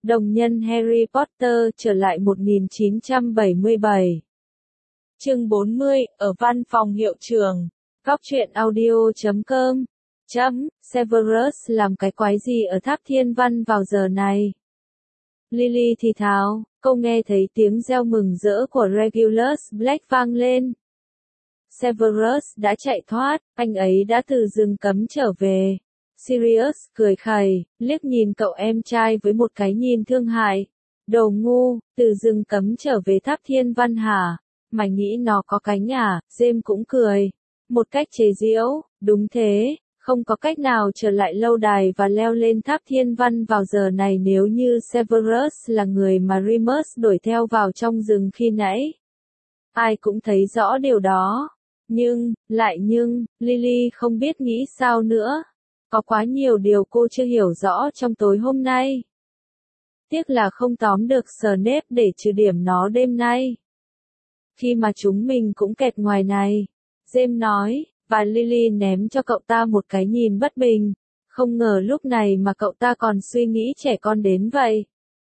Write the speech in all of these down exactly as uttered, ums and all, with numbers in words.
Đồng nhân Harry Potter trở lại một nghìn chín trăm bảy mươi bảy. Chương bốn mươi, ở văn phòng hiệu trưởng. Góc truyện audio chấm com. Chấm, Severus làm cái quái gì ở Tháp Thiên Văn vào giờ này? Lily thì thào, cô nghe thấy tiếng reo mừng rỡ của Regulus Black vang lên. Severus đã chạy thoát, anh ấy đã từ rừng cấm trở về. Sirius cười khẩy, liếc nhìn cậu em trai với một cái nhìn thương hại. Đồ ngu, từ rừng cấm trở về Tháp Thiên Văn hả? Mày nghĩ nó có cánh à? James cũng cười. Một cách chế giễu, đúng thế, không có cách nào trở lại lâu đài và leo lên Tháp Thiên Văn vào giờ này nếu như Severus là người mà Remus đuổi theo vào trong rừng khi nãy. Ai cũng thấy rõ điều đó. Nhưng, lại nhưng, Lily không biết nghĩ sao nữa. Có quá nhiều điều cô chưa hiểu rõ trong tối hôm nay. Tiếc là không tóm được Snape để trừ điểm nó đêm nay. Khi mà chúng mình cũng kẹt ngoài này, James nói, và Lily ném cho cậu ta một cái nhìn bất bình. Không ngờ lúc này mà cậu ta còn suy nghĩ trẻ con đến vậy.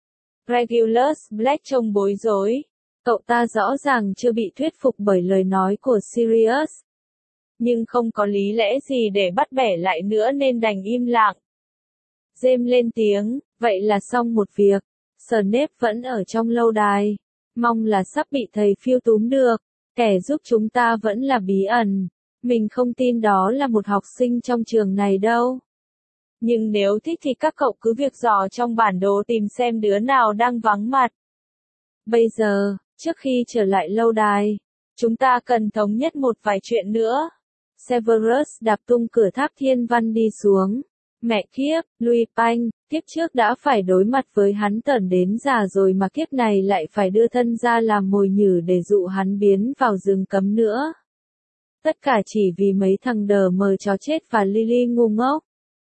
Regulus Black trông bối rối. Cậu ta rõ ràng chưa bị thuyết phục bởi lời nói của Sirius. Nhưng không có lý lẽ gì để bắt bẻ lại nữa nên đành im lặng. James lên tiếng, vậy là xong một việc. Snape vẫn ở trong lâu đài. Mong là sắp bị thầy phiêu túm được. Kẻ giúp chúng ta vẫn là bí ẩn. Mình không tin đó là một học sinh trong trường này đâu. Nhưng nếu thích thì các cậu cứ việc dò trong bản đồ tìm xem đứa nào đang vắng mặt. Bây giờ, trước khi trở lại lâu đài, chúng ta cần thống nhất một vài chuyện nữa. Severus đạp tung cửa Tháp Thiên Văn đi xuống. Mẹ kiếp, Lupin, kiếp trước đã phải đối mặt với hắn tởn đến già rồi mà kiếp này lại phải đưa thân ra làm mồi nhử để dụ hắn biến vào rừng cấm nữa. Tất cả chỉ vì mấy thằng đờ mờ chó chết và Lily ngu ngốc.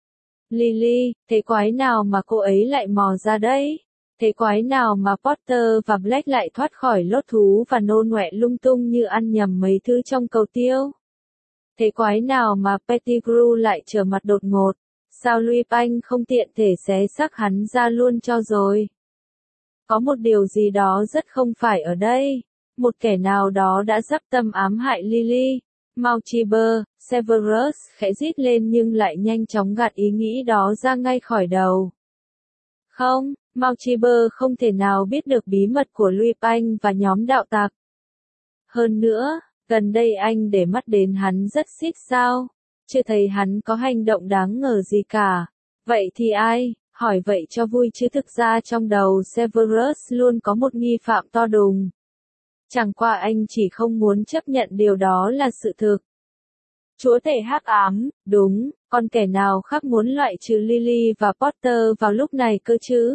Lily, thế quái nào mà cô ấy lại mò ra đấy? Thế quái nào mà Potter và Black lại thoát khỏi lốt thú và nôn ngoẹ lung tung như ăn nhầm mấy thứ trong cầu tiêu? Thế quái nào mà Pettigrew lại trở mặt đột ngột? Sao Lupin không tiện thể xé xác hắn ra luôn cho rồi? Có một điều gì đó rất không phải ở đây. Một kẻ nào đó đã dắp tâm ám hại Lily. Malchiber, Severus khẽ rít lên nhưng lại nhanh chóng gạt ý nghĩ đó ra ngay khỏi đầu. Không, Malchiber không thể nào biết được bí mật của Lupin và nhóm đạo tặc. Hơn nữa, gần đây anh để mắt đến hắn rất xít sao? Chưa thấy hắn có hành động đáng ngờ gì cả. Vậy thì ai? Hỏi vậy cho vui chứ thực ra trong đầu Severus luôn có một nghi phạm to đùng. Chẳng qua anh chỉ không muốn chấp nhận điều đó là sự thực. Chúa tể hắc ám, đúng, còn kẻ nào khác muốn loại trừ Lily và Potter vào lúc này cơ chứ?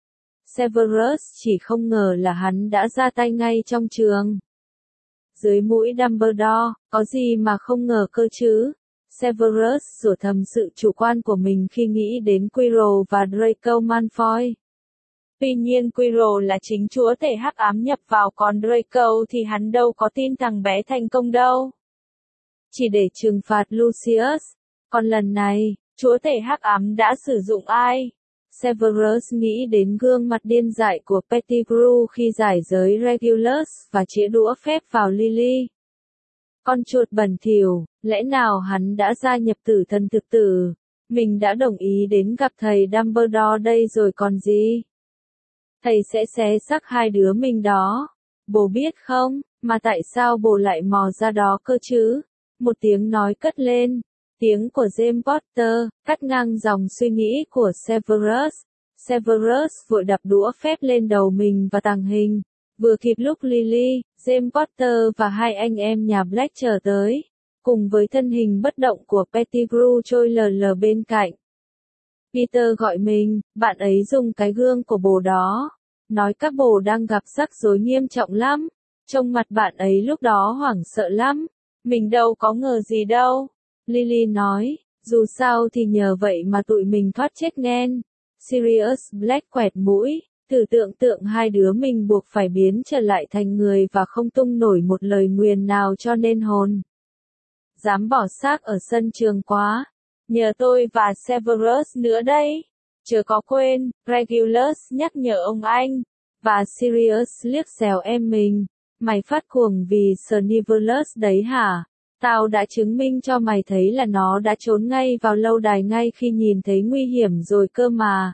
Severus chỉ không ngờ là hắn đã ra tay ngay trong trường. Dưới mũi Dumbledore, có gì mà không ngờ cơ chứ? Severus rủa thầm sự chủ quan của mình khi nghĩ đến Quirrell và Draco Malfoy. Tuy nhiên Quirrell là chính chúa tể hắc ám nhập vào còn Draco thì hắn đâu có tin thằng bé thành công đâu. Chỉ để trừng phạt Lucius. Còn lần này, chúa tể hắc ám đã sử dụng ai? Severus nghĩ đến gương mặt điên dại của Pettigrew khi giải giới Regulus và chĩa đũa phép vào Lily. Con chuột bẩn thỉu, lẽ nào hắn đã gia nhập tử thần thực tử? Mình đã đồng ý đến gặp thầy Dumbledore đây rồi còn gì? Thầy sẽ xé xác hai đứa mình đó. Bố biết không, mà tại sao bố lại mò ra đó cơ chứ? Một tiếng nói cất lên. Tiếng của James Potter, cắt ngang dòng suy nghĩ của Severus. Severus vội đập đũa phép lên đầu mình và tàng hình. Vừa kịp lúc Lily, James Potter và hai anh em nhà Black trở tới. Cùng với thân hình bất động của Pettigrew trôi lờ lờ bên cạnh. Peter gọi mình, bạn ấy dùng cái gương của bồ đó. Nói các bồ đang gặp rắc rối nghiêm trọng lắm. Trông mặt bạn ấy lúc đó hoảng sợ lắm. Mình đâu có ngờ gì đâu. Lily nói, dù sao thì nhờ vậy mà tụi mình thoát chết nghen. Sirius Black quẹt mũi, thử tượng tượng hai đứa mình buộc phải biến trở lại thành người và không tung nổi một lời nguyền nào cho nên hồn. Dám bỏ xác ở sân trường quá. Nhờ tôi và Severus nữa đây. Chớ có quên, Regulus nhắc nhở ông anh. Và Sirius liếc xéo em mình. Mày phát cuồng vì Snivellus đấy hả? Tao đã chứng minh cho mày thấy là nó đã trốn ngay vào lâu đài ngay khi nhìn thấy nguy hiểm rồi cơ mà.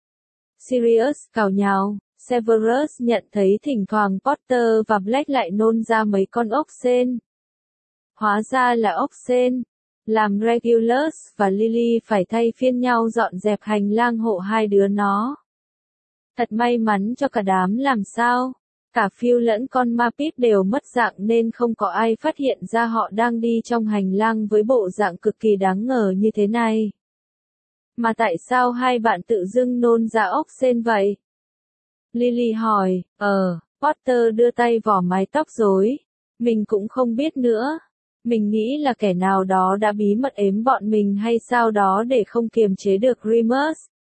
Sirius cào nhào. Severus nhận thấy thỉnh thoảng Potter và Black lại nôn ra mấy con ốc sên. Hóa ra là ốc sên. Làm Regulus và Lily phải thay phiên nhau dọn dẹp hành lang hộ hai đứa nó. Thật may mắn cho cả đám làm sao. Cả Phil lẫn con ma pip đều mất dạng nên không có ai phát hiện ra họ đang đi trong hành lang với bộ dạng cực kỳ đáng ngờ như thế này. Mà tại sao hai bạn tự dưng nôn ra ốc sên vậy? Lily hỏi, ờ, Potter đưa tay vỏ mái tóc rối. Mình cũng không biết nữa. Mình nghĩ là kẻ nào đó đã bí mật ếm bọn mình hay sao đó để không kiềm chế được Remus.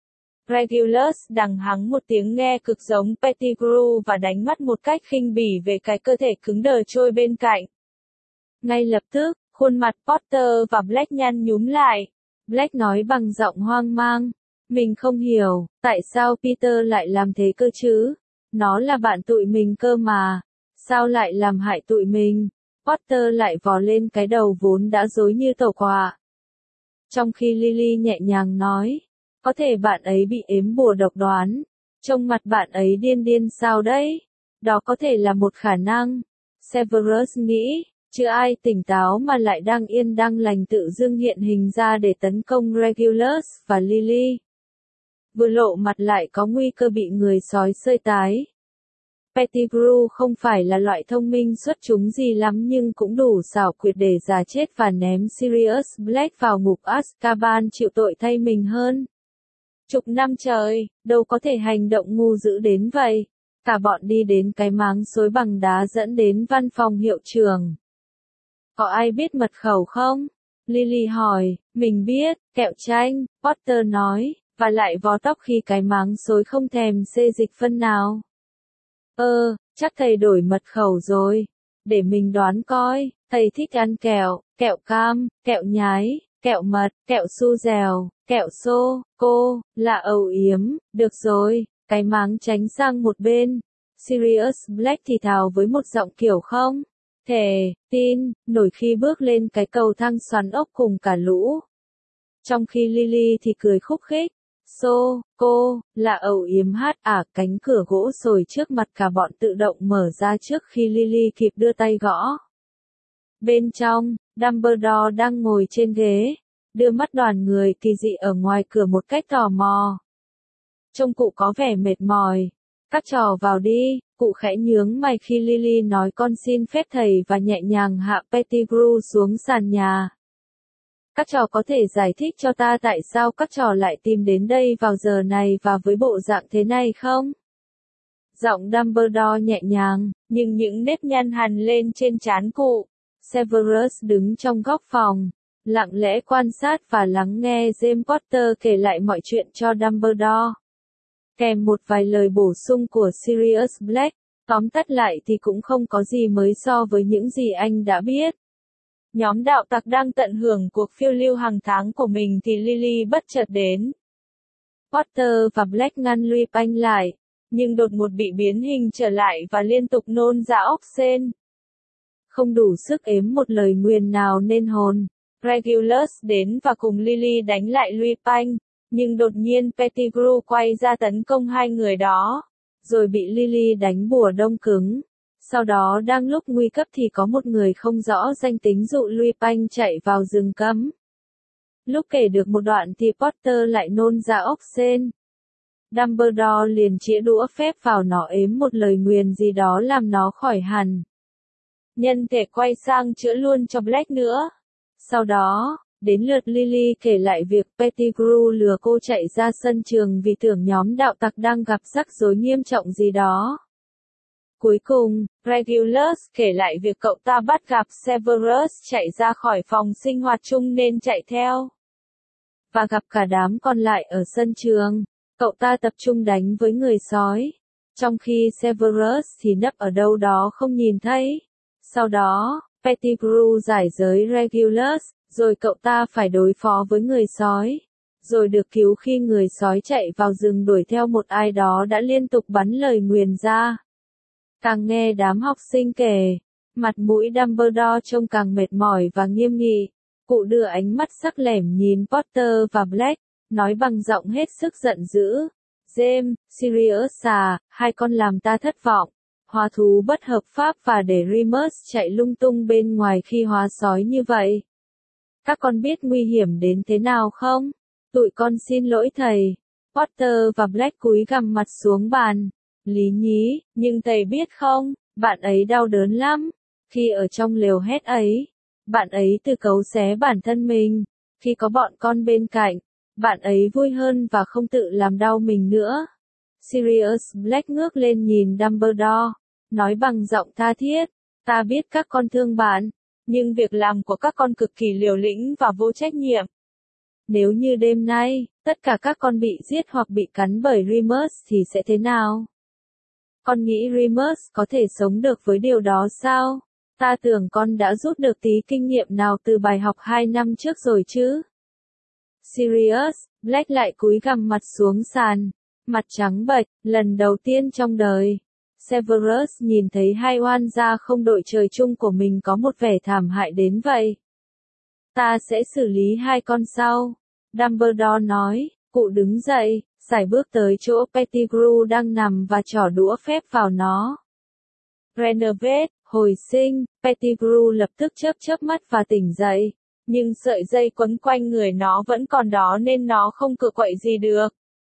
Regulus đằng hắng một tiếng nghe cực giống Pettigrew và đánh mắt một cách khinh bỉ về cái cơ thể cứng đờ trôi bên cạnh. Ngay lập tức, khuôn mặt Potter và Black nhăn nhúm lại. Black nói bằng giọng hoang mang. Mình không hiểu, tại sao Peter lại làm thế cơ chứ? Nó là bạn tụi mình cơ mà. Sao lại làm hại tụi mình? Potter lại vò lên cái đầu vốn đã rối như tàu quạ. Trong khi Lily nhẹ nhàng nói, có thể bạn ấy bị ếm bùa độc đoán. Trông mặt bạn ấy điên điên sao đấy? Đó có thể là một khả năng. Severus nghĩ, chứ ai tỉnh táo mà lại đang yên đang lành tự dưng hiện hình ra để tấn công Regulus và Lily. Vừa lộ mặt lại có nguy cơ bị người sói xơi tái. Pettigrew không phải là loại thông minh xuất chúng gì lắm nhưng cũng đủ xảo quyệt để già chết và ném Sirius Black vào ngục Azkaban chịu tội thay mình hơn. Chục năm trời, đâu có thể hành động ngu dữ đến vậy. Cả bọn đi đến cái máng xối bằng đá dẫn đến văn phòng hiệu trưởng. Có ai biết mật khẩu không? Lily hỏi, mình biết, kẹo chanh, Potter nói, và lại vò tóc khi cái máng xối không thèm xê dịch phân nào. Ơ, chắc thầy đổi mật khẩu rồi. Để mình đoán coi, thầy thích ăn kẹo, kẹo cam, kẹo nhái, kẹo mật, kẹo su dèo, kẹo xô, cô, là ầu yếm, được rồi, cái máng tránh sang một bên. Sirius Black thì thào với một giọng kiểu không thể tin nổi khi bước lên cái cầu thang xoắn ốc cùng cả lũ. Trong khi Lily thì cười khúc khích. Xô, cô, là ầu yếm hát à, cánh cửa gỗ sồi trước mặt cả bọn tự động mở ra trước khi Lily kịp đưa tay gõ. Bên trong, Dumbledore đang ngồi trên ghế, đưa mắt đoàn người kỳ dị ở ngoài cửa một cách tò mò. Trông cụ có vẻ mệt mỏi. Các trò vào đi, cụ khẽ nhướng mày khi Lily nói con xin phép thầy và nhẹ nhàng hạ Pettigrew xuống sàn nhà. Các trò có thể giải thích cho ta tại sao các trò lại tìm đến đây vào giờ này và với bộ dạng thế này không? Giọng Dumbledore nhẹ nhàng, nhưng những nếp nhăn hằn lên trên trán cụ. Severus đứng trong góc phòng, lặng lẽ quan sát và lắng nghe James Potter kể lại mọi chuyện cho Dumbledore. Kèm một vài lời bổ sung của Sirius Black, tóm tắt lại thì cũng không có gì mới so với những gì anh đã biết. Nhóm đạo tặc đang tận hưởng cuộc phiêu lưu hàng tháng của mình thì Lily bất chợt đến. Potter và Black ngăn Lupin lại, nhưng đột ngột bị biến hình trở lại và liên tục nôn ra óc sên. Không đủ sức ếm một lời nguyền nào nên hồn. Regulus đến và cùng Lily đánh lại Lupin, nhưng đột nhiên Pettigrew quay ra tấn công hai người đó, rồi bị Lily đánh bùa đông cứng. Sau đó đang lúc nguy cấp thì có một người không rõ danh tính dụ Lupin chạy vào rừng cấm. Lúc kể được một đoạn thì Potter lại nôn ra ốc sên. Dumbledore liền chĩa đũa phép vào nó ếm một lời nguyền gì đó làm nó khỏi hẳn. Nhân thể quay sang chữa luôn cho Black nữa. Sau đó, đến lượt Lily kể lại việc Pettigrew lừa cô chạy ra sân trường vì tưởng nhóm đạo tặc đang gặp rắc rối nghiêm trọng gì đó. Cuối cùng, Regulus kể lại việc cậu ta bắt gặp Severus chạy ra khỏi phòng sinh hoạt chung nên chạy theo. Và gặp cả đám còn lại ở sân trường, cậu ta tập trung đánh với người sói. Trong khi Severus thì nấp ở đâu đó không nhìn thấy. Sau đó, Pettigrew giải giới Regulus, rồi cậu ta phải đối phó với người sói. rồi được cứu khi người sói chạy vào rừng đuổi theo một ai đó đã liên tục bắn lời nguyền ra. Càng nghe đám học sinh kể, mặt mũi Dumbledore trông càng mệt mỏi và nghiêm nghị. Cụ đưa ánh mắt sắc lẻm nhìn Potter và Black, nói bằng giọng hết sức giận dữ. James, Sirius à, hai con làm ta thất vọng. Hóa thú bất hợp pháp và để Remus chạy lung tung bên ngoài khi hóa sói như vậy. Các con biết nguy hiểm đến thế nào không? Tụi con xin lỗi thầy. Potter và Black cúi gằm mặt xuống bàn. Lý nhí, nhưng thầy biết không, bạn ấy đau đớn lắm. Khi ở trong lều hét ấy, bạn ấy tự cấu xé bản thân mình. Khi có bọn con bên cạnh, bạn ấy vui hơn và không tự làm đau mình nữa. Sirius Black ngước lên nhìn Dumbledore, nói bằng giọng tha thiết, ta biết các con thương bạn, nhưng việc làm của các con cực kỳ liều lĩnh và vô trách nhiệm. Nếu như đêm nay, tất cả các con bị giết hoặc bị cắn bởi Remus thì sẽ thế nào? Con nghĩ Remus có thể sống được với điều đó sao? Ta tưởng con đã rút được tí kinh nghiệm nào từ bài học hai năm trước rồi chứ? Sirius Black lại cúi gằm mặt xuống sàn, mặt trắng bệch, lần đầu tiên trong đời. Severus nhìn thấy hai oan gia không đội trời chung của mình có một vẻ thảm hại đến vậy. Ta sẽ xử lý hai con sau. Dumbledore nói, cụ đứng dậy, sải bước tới chỗ Pettigrew đang nằm và trỏ đũa phép vào nó. Renovate, hồi sinh, Pettigrew lập tức chớp chớp mắt và tỉnh dậy. Nhưng sợi dây quấn quanh người nó vẫn còn đó nên nó không cựa quậy gì được.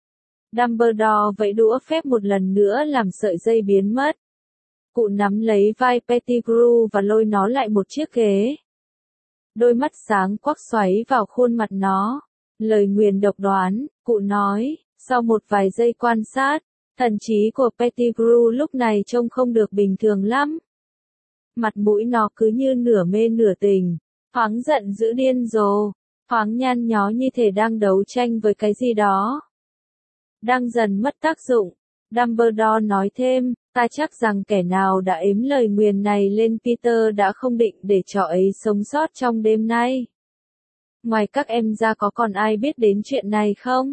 Dumbledore vẫy đũa phép một lần nữa làm sợi dây biến mất. Cụ nắm lấy vai Pettigrew và lôi nó lại một chiếc ghế. Đôi mắt sáng quắc xoáy vào khuôn mặt nó. Lời nguyền độc đoán, cụ nói, sau một vài giây quan sát, thần trí của Pettigrew lúc này trông không được bình thường lắm. Mặt mũi nó cứ như nửa mê nửa tỉnh, thoáng giận dữ điên rồ, thoáng nhăn nhó như thể đang đấu tranh với cái gì đó. Đang dần mất tác dụng, Dumbledore nói thêm, ta chắc rằng kẻ nào đã ếm lời nguyền này lên Peter đã không định để trò ấy sống sót trong đêm nay. Ngoài các em ra có còn ai biết đến chuyện này không?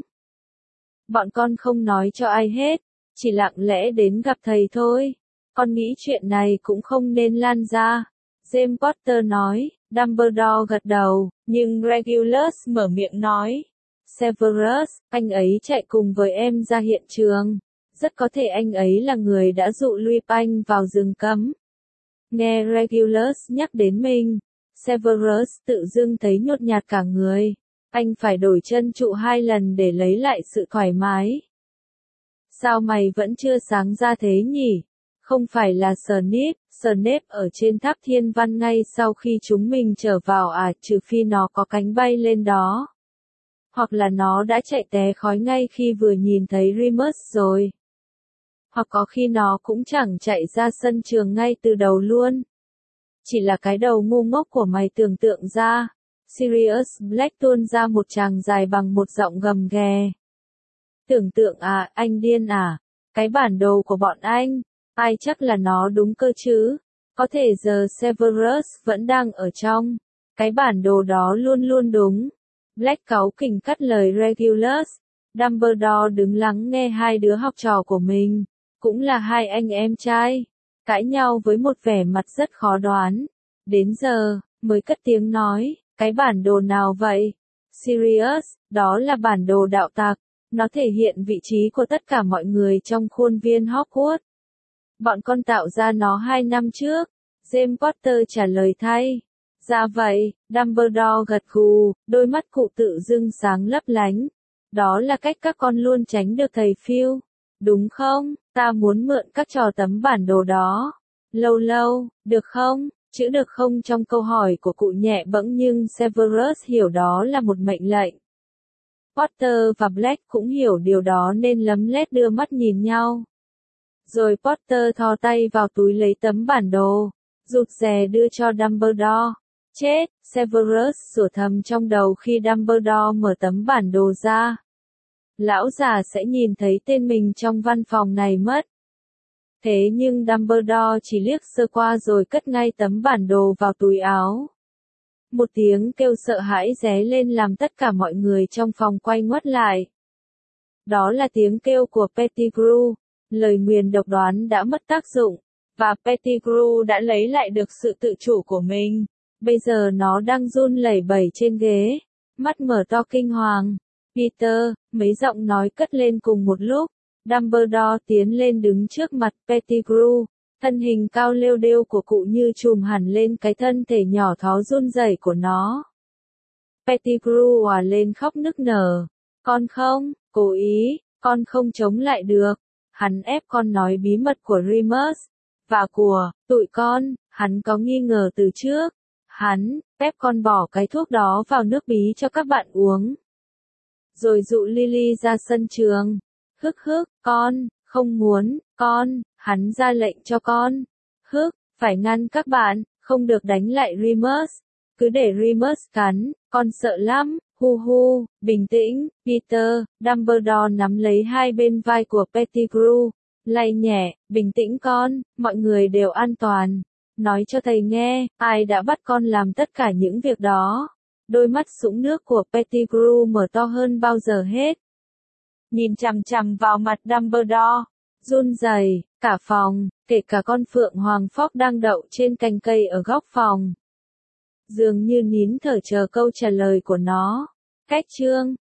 Bọn con không nói cho ai hết, chỉ lặng lẽ đến gặp thầy thôi. Con nghĩ chuyện này cũng không nên lan ra. James Potter nói, Dumbledore gật đầu, nhưng Regulus mở miệng nói. Severus, anh ấy chạy cùng với em ra hiện trường. Rất có thể anh ấy là người đã dụ Lupin vào rừng cấm. Nghe Regulus nhắc đến mình, Severus tự dưng thấy nhột nhạt cả người. Anh phải đổi chân trụ hai lần để lấy lại sự thoải mái. Sao mày vẫn chưa sáng ra thế nhỉ? Không phải là Snape, Snape ở trên tháp thiên văn ngay sau khi chúng mình trở vào à, trừ phi nó có cánh bay lên đó. Hoặc là nó đã chạy té khói ngay khi vừa nhìn thấy Remus rồi. Hoặc có khi nó cũng chẳng chạy ra sân trường ngay từ đầu luôn. Chỉ là cái đầu ngu ngốc của mày tưởng tượng ra. Sirius Black tuôn ra một tràng dài bằng một giọng gầm ghè. Tưởng tượng à, anh điên à? Cái bản đồ của bọn anh, ai chắc là nó đúng cơ chứ? Có thể giờ Severus vẫn đang ở trong. Cái bản đồ đó luôn luôn đúng. Black cáu kỉnh cắt lời Regulus. Dumbledore đứng lắng nghe hai đứa học trò của mình, cũng là hai anh em trai, cãi nhau với một vẻ mặt rất khó đoán. Đến giờ, mới cất tiếng nói, cái bản đồ nào vậy? Sirius, đó là bản đồ đạo tặc. Nó thể hiện vị trí của tất cả mọi người trong khuôn viên Hogwarts. Bọn con tạo ra nó hai năm trước. James Potter trả lời thay. Dạ vậy, Dumbledore gật gù, đôi mắt cụ tự dưng sáng lấp lánh. Đó là cách các con luôn tránh được thầy Phil. Đúng không? Ta muốn mượn các trò tấm bản đồ đó. Lâu lâu, được không? Chữ được không trong câu hỏi của cụ nhẹ bẫng nhưng Severus hiểu đó là một mệnh lệnh. Potter và Black cũng hiểu điều đó nên lấm lét đưa mắt nhìn nhau. Rồi Potter thò tay vào túi lấy tấm bản đồ, rụt rè đưa cho Dumbledore. Chết, Severus sủa thầm trong đầu khi Dumbledore mở tấm bản đồ ra. Lão già sẽ nhìn thấy tên mình trong văn phòng này mất. Thế nhưng Dumbledore chỉ liếc sơ qua rồi cất ngay tấm bản đồ vào túi áo. Một tiếng kêu sợ hãi ré lên làm tất cả mọi người trong phòng quay ngoắt lại. Đó là tiếng kêu của Pettigrew. Lời nguyền độc đoán đã mất tác dụng, và Pettigrew đã lấy lại được sự tự chủ của mình. Bây giờ nó đang run lẩy bẩy trên ghế, mắt mở to kinh hoàng. Peter, mấy giọng nói cất lên cùng một lúc. Dumbledore tiến lên đứng trước mặt Pettigrew. Thân hình cao lêu đêu của cụ như chùm hẳn lên cái thân thể nhỏ thó run rẩy của nó. Pettigrew òa lên khóc nức nở. Con không, cố ý, con không chống lại được. Hắn ép con nói bí mật của Remus, và của tụi con, hắn có nghi ngờ từ trước. Hắn, ép con bỏ cái thuốc đó vào nước bí cho các bạn uống. Rồi dụ Lily ra sân trường. Hức hức, con, không muốn, con, hắn ra lệnh cho con. Hức, phải ngăn các bạn, không được đánh lại Remus. Cứ để Remus cắn, con sợ lắm, hu hu, bình tĩnh, Peter. Dumbledore nắm lấy hai bên vai của Pettigrew, lay nhẹ, bình tĩnh con, mọi người đều an toàn. Nói cho thầy nghe, ai đã bắt con làm tất cả những việc đó. Đôi mắt sũng nước của Pettigrew mở to hơn bao giờ hết. Nhìn chằm chằm vào mặt Dumbledore, run rẩy, cả phòng, kể cả con phượng hoàng phóc đang đậu trên cành cây ở góc phòng. Dường như nín thở chờ câu trả lời của nó. Cách chương